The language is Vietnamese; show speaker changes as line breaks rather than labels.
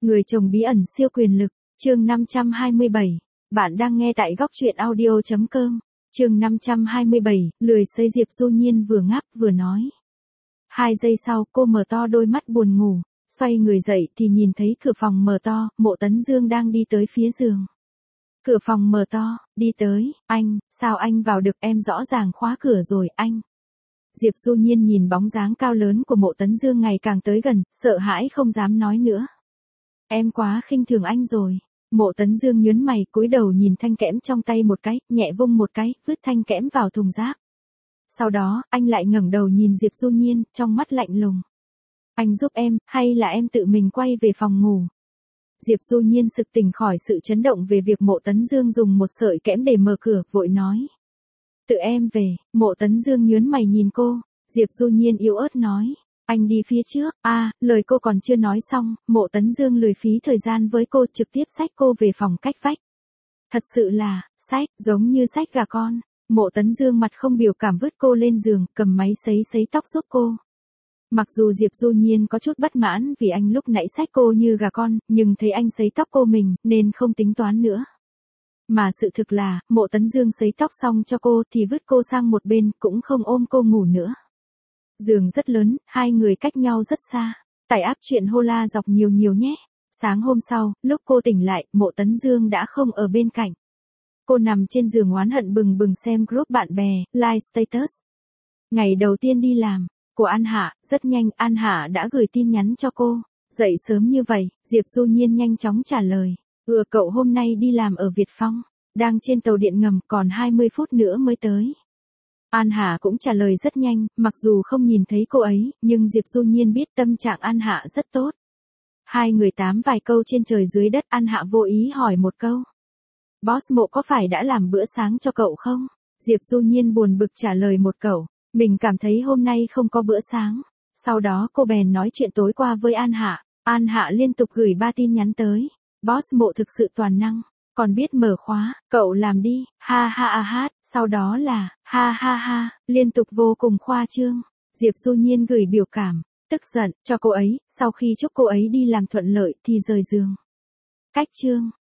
Người chồng bí ẩn siêu quyền lực, chương 527. Bạn đang nghe tại góc truyện audio.com. Chương 527, lười xây Diệp Du Nhiên vừa ngáp vừa nói. 2 giây sau, cô mở to đôi mắt buồn ngủ, xoay người dậy thì nhìn thấy cửa phòng mở to, Mộ Tấn Dương đang đi tới phía giường. Cửa phòng mở to, đi tới, anh, sao anh vào được, em rõ ràng khóa cửa rồi, anh. Diệp Du Nhiên nhìn bóng dáng cao lớn của Mộ Tấn Dương ngày càng tới gần, sợ hãi không dám nói nữa. Em quá khinh thường anh rồi. Mộ Tấn Dương nhướng mày, cúi đầu nhìn thanh kẽm trong tay một cái, nhẹ vung một cái, vứt thanh kẽm vào thùng rác. Sau đó, anh lại ngẩng đầu nhìn Diệp Du Nhiên, trong mắt lạnh lùng. Anh giúp em, hay là em tự mình quay về phòng ngủ? Diệp Du Nhiên sực tỉnh khỏi sự chấn động về việc Mộ Tấn Dương dùng một sợi kẽm để mở cửa, vội nói. Tự em về. Mộ Tấn Dương nhướng mày nhìn cô. Diệp Du Nhiên yếu ớt nói. Anh đi phía trước. Lời cô còn chưa nói xong, Mộ Tấn Dương lười phí thời gian với cô, trực tiếp xách cô về phòng cách vách. Thật sự là, xách, giống như xách gà con. Mộ Tấn Dương mặt không biểu cảm vứt cô lên giường, cầm máy sấy tóc giúp cô. Mặc dù Diệp Du Nhiên có chút bất mãn vì anh lúc nãy xách cô như gà con, nhưng thấy anh sấy tóc cô mình, nên không tính toán nữa. Mà sự thực là, Mộ Tấn Dương sấy tóc xong cho cô thì vứt cô sang một bên, cũng không ôm cô ngủ nữa. Giường rất lớn, hai người cách nhau rất xa. Tải app truyện Hola dọc nhiều nhé. Sáng hôm sau, lúc cô tỉnh lại, Mộ Tấn Dương đã không ở bên cạnh. Cô nằm trên giường oán hận bừng bừng xem group bạn bè, like status. Ngày đầu tiên đi làm, của An Hạ, rất nhanh An Hạ đã gửi tin nhắn cho cô. Dậy sớm như vậy, Diệp Du Nhiên nhanh chóng trả lời. Cậu hôm nay đi làm ở Việt Phong, đang trên tàu điện ngầm, còn 20 phút nữa mới tới. An Hạ cũng trả lời rất nhanh, mặc dù không nhìn thấy cô ấy, nhưng Diệp Du Nhiên biết tâm trạng An Hạ rất tốt. Hai người tám vài câu trên trời dưới đất, An Hạ vô ý hỏi một câu. Boss Mộ có phải đã làm bữa sáng cho cậu không? Diệp Du Nhiên buồn bực trả lời một câu, mình cảm thấy hôm nay không có bữa sáng. Sau đó cô bèn nói chuyện tối qua với An Hạ. An Hạ liên tục gửi 3 tin nhắn tới. Boss Mộ thực sự toàn năng, còn biết mở khóa, cậu làm đi, ha ha ha, sau đó là, ha ha ha, liên tục vô cùng khoa trương. Diệp Du Nhiên gửi biểu cảm, tức giận, cho cô ấy, sau khi chúc cô ấy đi làm thuận lợi thì rời giường. Cách chương.